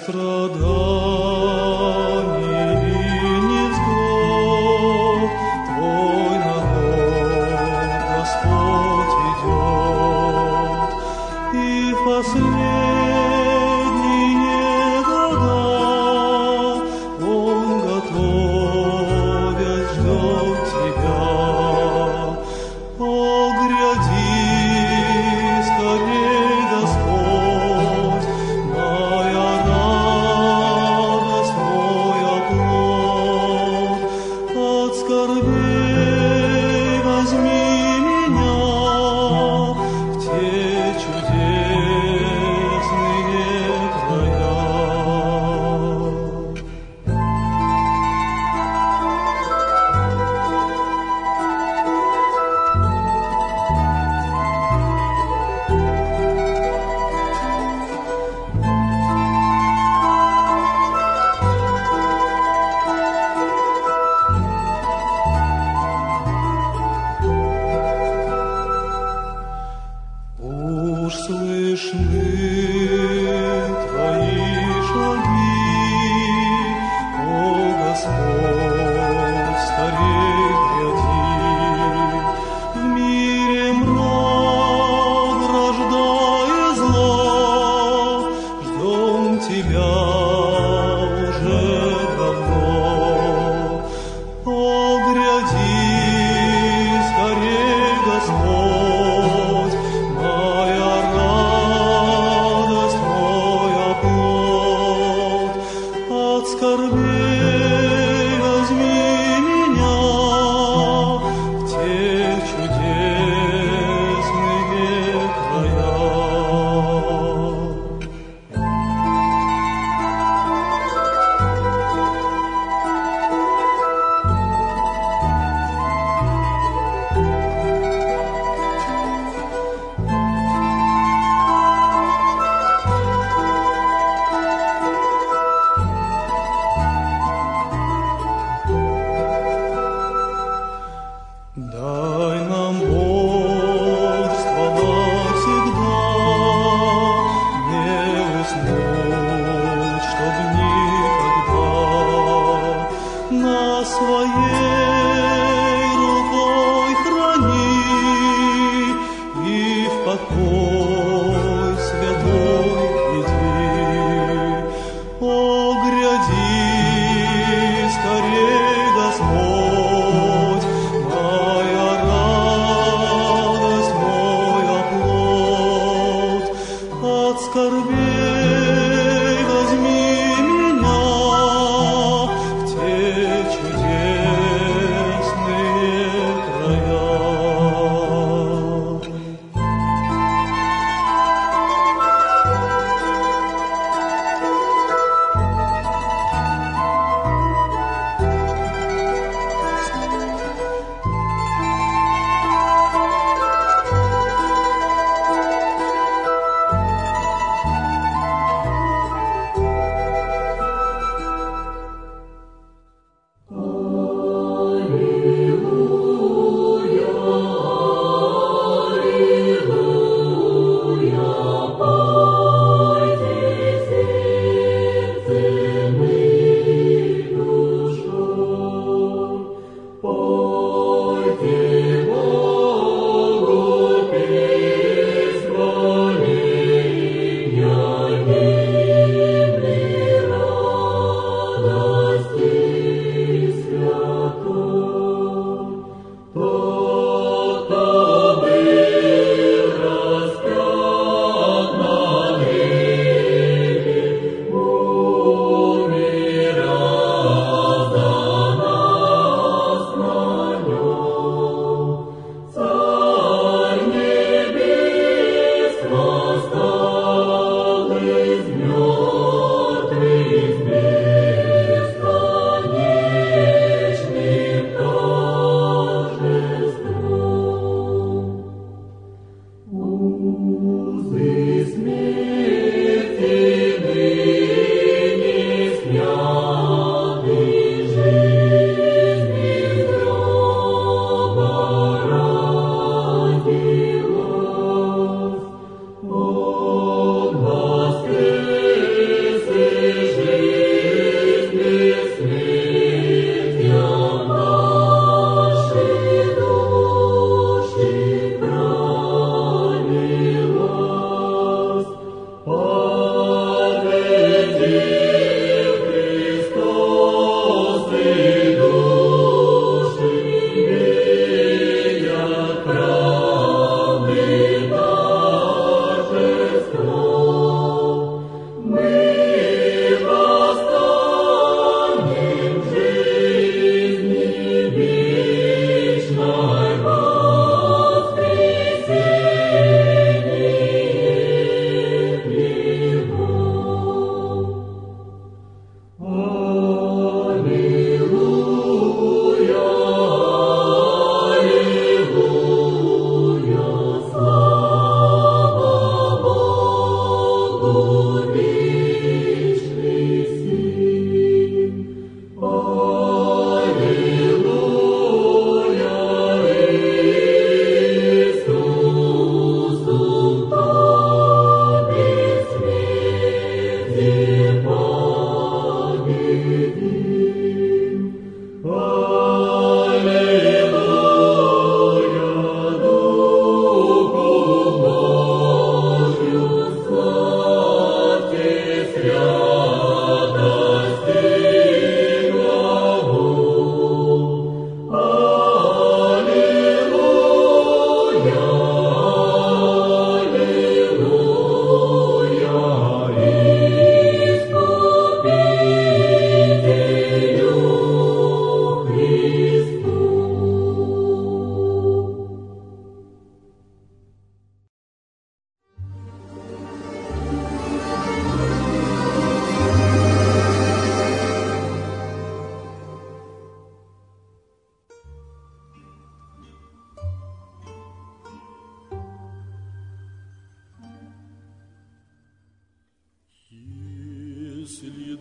страданий и невзгод Твой народ Господь ведет, и в последние года Он, готовясь, ждет Тебя. О, гряди скорей, Господь, моя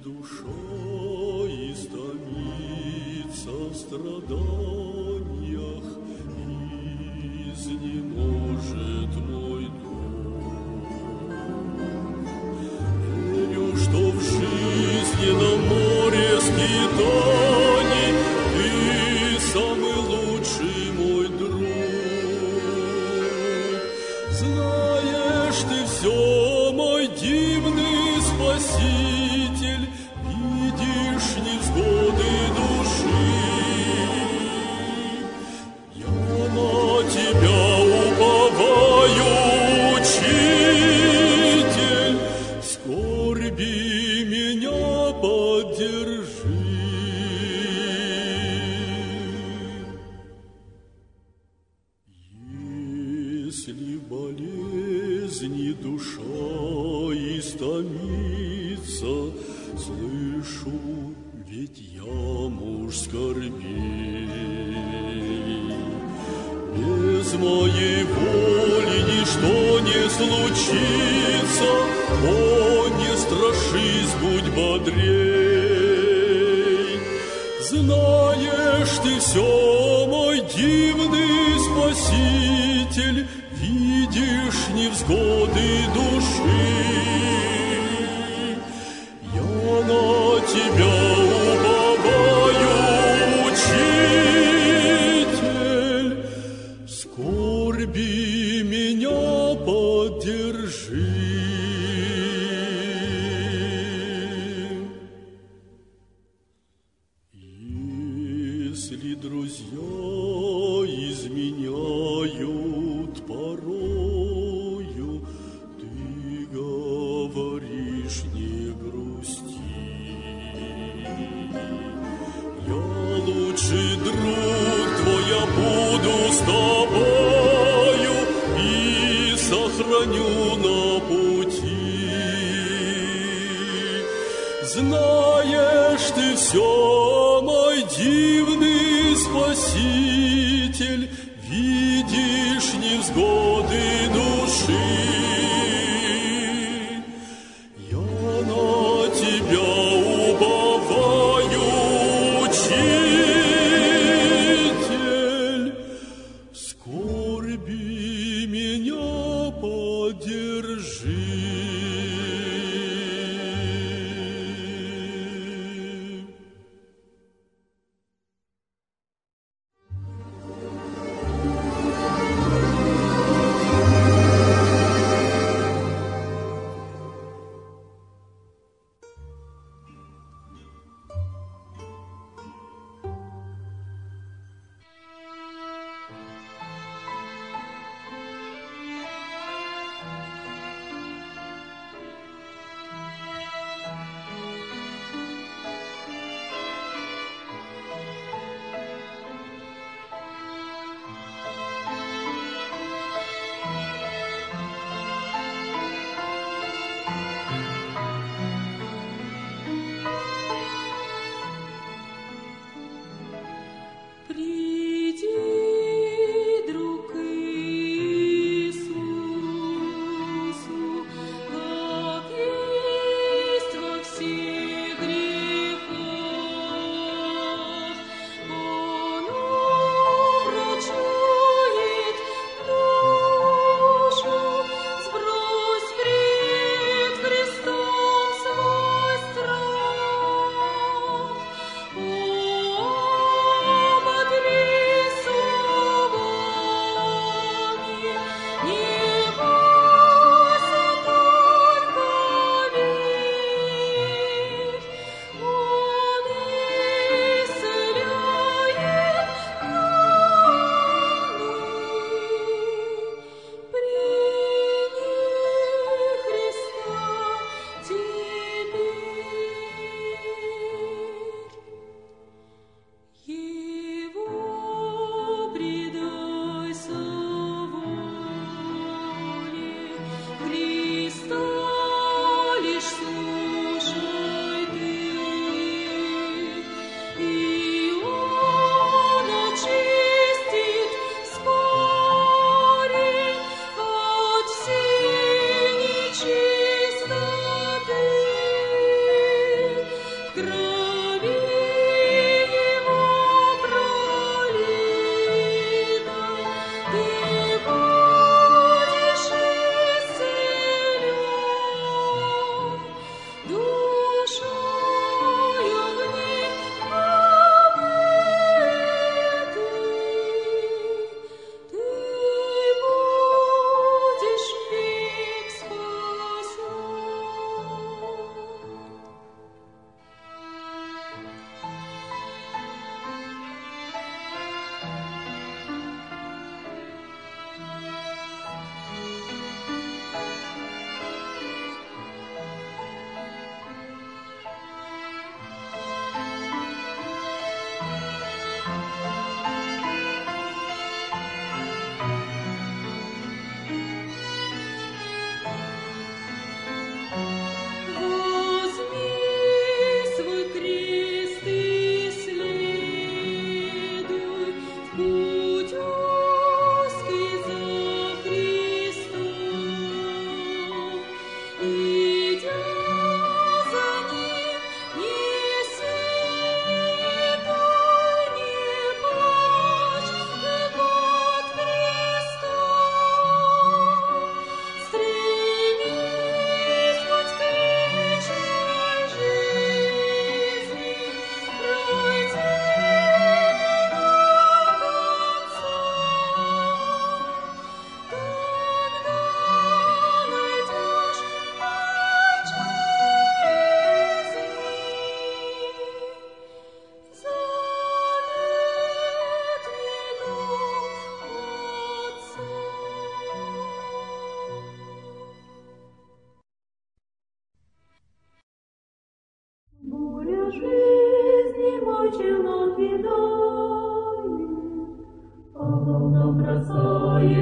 душа истомится в страданиях, изнеможет мой дух. Верю, что в жизненном море скитаний ты самый лучший мой друг. Знаешь ты все, мой дивный Спаситель, видишь невзгоды души. Я на тебя уповаю, Учитель, скорби меня поддержи. Если в болезни душа истомится, слышу, ведь я муж скорбей. Без моей воли ничто не случится, о, не страшись, будь бодрей. Знаешь ты все, мой дивный Спаситель, видишь невзгоды души. Я на тебя уповаю, Учитель, скорби меня поддержи. Если друзья изменяют порою, ты говоришь, не грусти. Я лучший друг твой, я буду с тобою и сохраню на пути. Знаешь ты все, мой дивный Спаситель, видишь невзгоды души. Я на тебя уповаю, Учитель, скорби меня поддержи.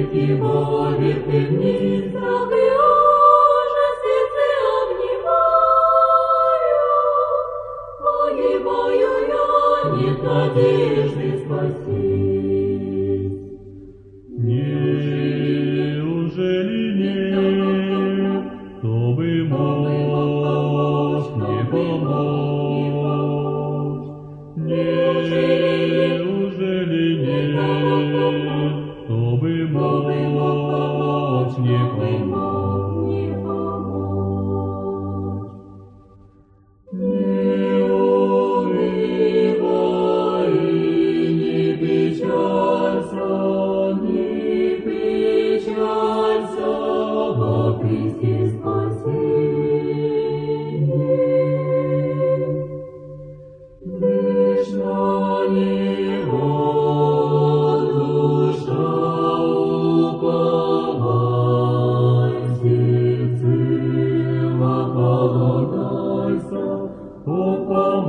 Его верховный страх и ужас сердце обнимаю. Погибаю я, нет надежды спасись. Неужели нет, кто бы мог мне помочь? Неужели нет, кто бы мог мне помочь? Не унывай и не печалься, во Христе спасение. Лишь на Него душа уповай, всецело полагайся, Он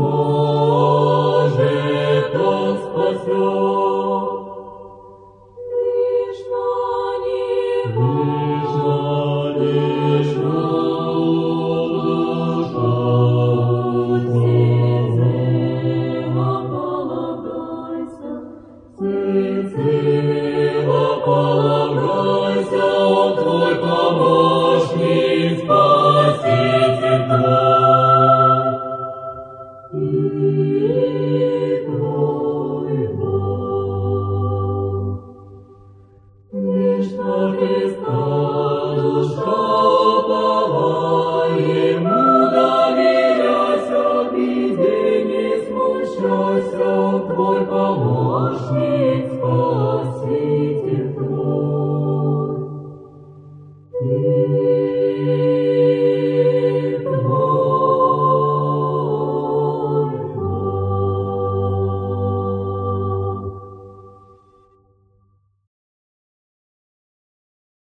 поможет, Он спасет. Лишь на Него душа всецело полагайся, Он твой помощник, Спаситель твой и твой Бог. Лишь на Христа душа уповай, Ему доверяйся, в беде не смущайся, твой помощник Спаситель.